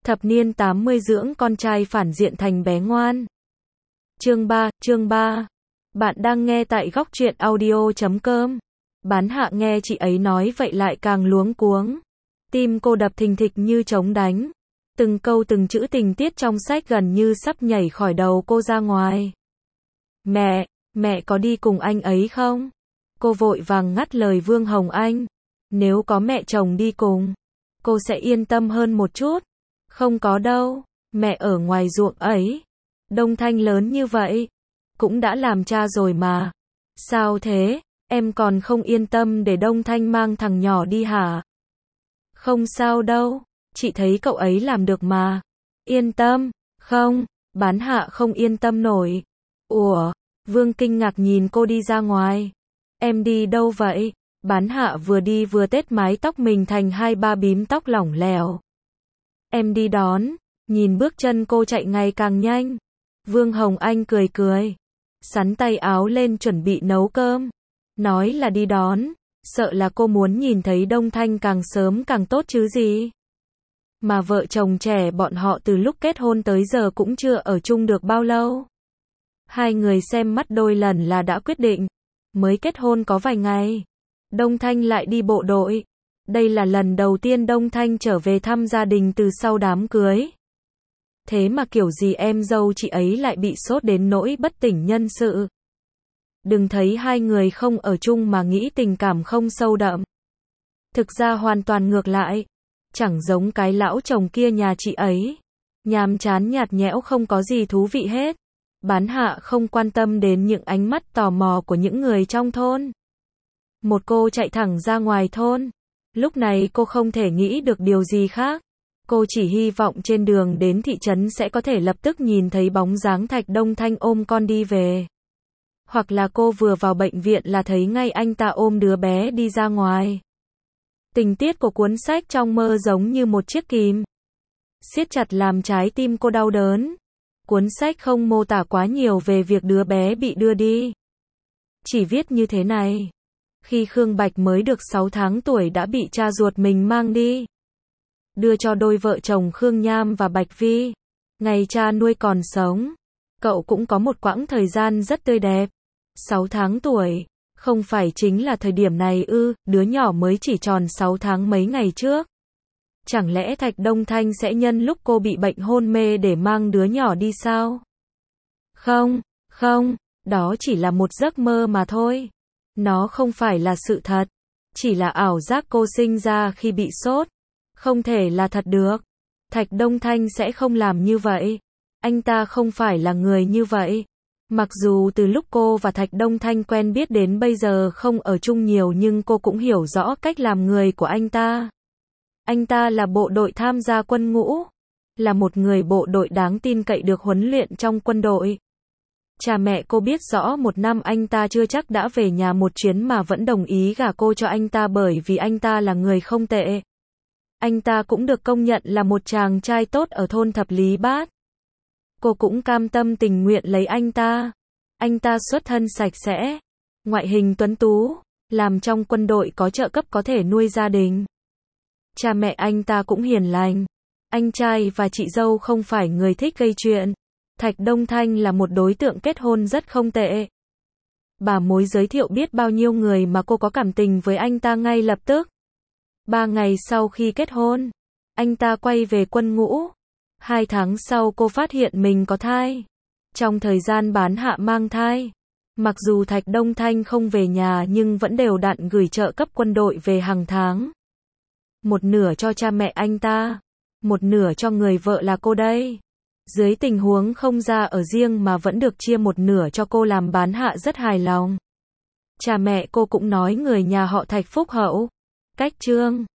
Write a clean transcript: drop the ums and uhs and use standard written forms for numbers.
Thập niên 80 dưỡng con trai phản diện thành bé ngoan. Chương 3. Bạn đang nghe tại góc truyện audio.com. Bán hạ nghe chị ấy nói vậy lại càng luống cuống. Tim cô đập thình thịch như trống đánh. Từng câu từng chữ tình tiết trong sách gần như sắp nhảy khỏi đầu cô ra ngoài. Mẹ có đi cùng anh ấy không? Cô vội vàng ngắt lời Vương Hồng Anh. Nếu có mẹ chồng đi cùng, cô sẽ yên tâm hơn một chút. Không có đâu, mẹ ở ngoài ruộng ấy. Đông Thanh lớn như vậy, cũng đã làm cha rồi mà. Sao thế, em còn không yên tâm để Đông Thanh mang thằng nhỏ đi hả? Không sao đâu, chị thấy cậu ấy làm được mà. Yên tâm, không, Bán hạ không yên tâm nổi. Ủa, Vương kinh ngạc nhìn cô đi ra ngoài. Em đi đâu vậy? Bán hạ vừa đi vừa tết mái tóc mình thành 2-3 bím tóc lỏng lẻo. Em đi đón, nhìn bước chân cô chạy ngày càng nhanh. Vương Hồng Anh cười, sắn tay áo lên chuẩn bị nấu cơm. Nói là đi đón, sợ là cô muốn nhìn thấy Đông Thanh càng sớm càng tốt chứ gì. Mà vợ chồng trẻ bọn họ từ lúc kết hôn tới giờ cũng chưa ở chung được bao lâu. Hai người xem mắt đôi lần là đã quyết định. Mới kết hôn có vài ngày, Đông Thanh lại đi bộ đội. Đây là lần đầu tiên Đông Thanh trở về thăm gia đình từ sau đám cưới. Thế mà kiểu gì em dâu chị ấy lại bị sốt đến nỗi bất tỉnh nhân sự. Đừng thấy hai người không ở chung mà nghĩ tình cảm không sâu đậm. Thực ra hoàn toàn ngược lại. Chẳng giống cái lão chồng kia nhà chị ấy. Nhàm chán nhạt nhẽo không có gì thú vị hết. Bán hạ không quan tâm đến những ánh mắt tò mò của những người trong thôn. Một cô chạy thẳng ra ngoài thôn. Lúc này cô không thể nghĩ được điều gì khác. Cô chỉ hy vọng trên đường đến thị trấn sẽ có thể lập tức nhìn thấy bóng dáng Thạch Đông Thanh ôm con đi về. Hoặc là cô vừa vào bệnh viện là thấy ngay anh ta ôm đứa bé đi ra ngoài. Tình tiết của cuốn sách trong mơ giống như một chiếc kìm siết chặt làm trái tim cô đau đớn. Cuốn sách không mô tả quá nhiều về việc đứa bé bị đưa đi. Chỉ viết như thế này. Khi Khương Bạch mới được 6 tháng tuổi đã bị cha ruột mình mang đi. Đưa cho đôi vợ chồng Khương Nham và Bạch Vi. Ngày cha nuôi còn sống. Cậu cũng có một quãng thời gian rất tươi đẹp. 6 tháng tuổi. Không phải chính là thời điểm này ư, đứa nhỏ mới chỉ tròn 6 tháng mấy ngày trước. Chẳng lẽ Thạch Đông Thanh sẽ nhân lúc cô bị bệnh hôn mê để mang đứa nhỏ đi sao? Không, đó chỉ là một giấc mơ mà thôi. Nó không phải là sự thật. Chỉ là ảo giác cô sinh ra khi bị sốt. Không thể là thật được. Thạch Đông Thanh sẽ không làm như vậy. Anh ta không phải là người như vậy. Mặc dù từ lúc cô và Thạch Đông Thanh quen biết đến bây giờ không ở chung nhiều nhưng cô cũng hiểu rõ cách làm người của anh ta. Anh ta là bộ đội tham gia quân ngũ. Là một người bộ đội đáng tin cậy được huấn luyện trong quân đội. Cha mẹ cô biết rõ một năm anh ta chưa chắc đã về nhà một chuyến mà vẫn đồng ý gả cô cho anh ta bởi vì anh ta là người không tệ. Anh ta cũng được công nhận là một chàng trai tốt ở thôn Thập Lý Bát. Cô cũng cam tâm tình nguyện lấy anh ta. Anh ta xuất thân sạch sẽ, ngoại hình tuấn tú, làm trong quân đội có trợ cấp có thể nuôi gia đình. Cha mẹ anh ta cũng hiền lành. Anh trai và chị dâu không phải người thích gây chuyện. Thạch Đông Thanh là một đối tượng kết hôn rất không tệ. Bà mối giới thiệu biết bao nhiêu người mà cô có cảm tình với anh ta ngay lập tức. 3 ngày sau khi kết hôn, anh ta quay về quân ngũ. 2 tháng sau cô phát hiện mình có thai. Trong thời gian bán hạ mang thai, mặc dù Thạch Đông Thanh không về nhà nhưng vẫn đều đặn gửi trợ cấp quân đội về hàng tháng. Một nửa cho cha mẹ anh ta, một nửa cho người vợ là cô đây. Dưới tình huống không ra ở riêng mà vẫn được chia một nửa cho cô làm bán hạ rất hài lòng. Cha mẹ cô cũng nói người nhà họ Thạch phúc hậu. Cách chương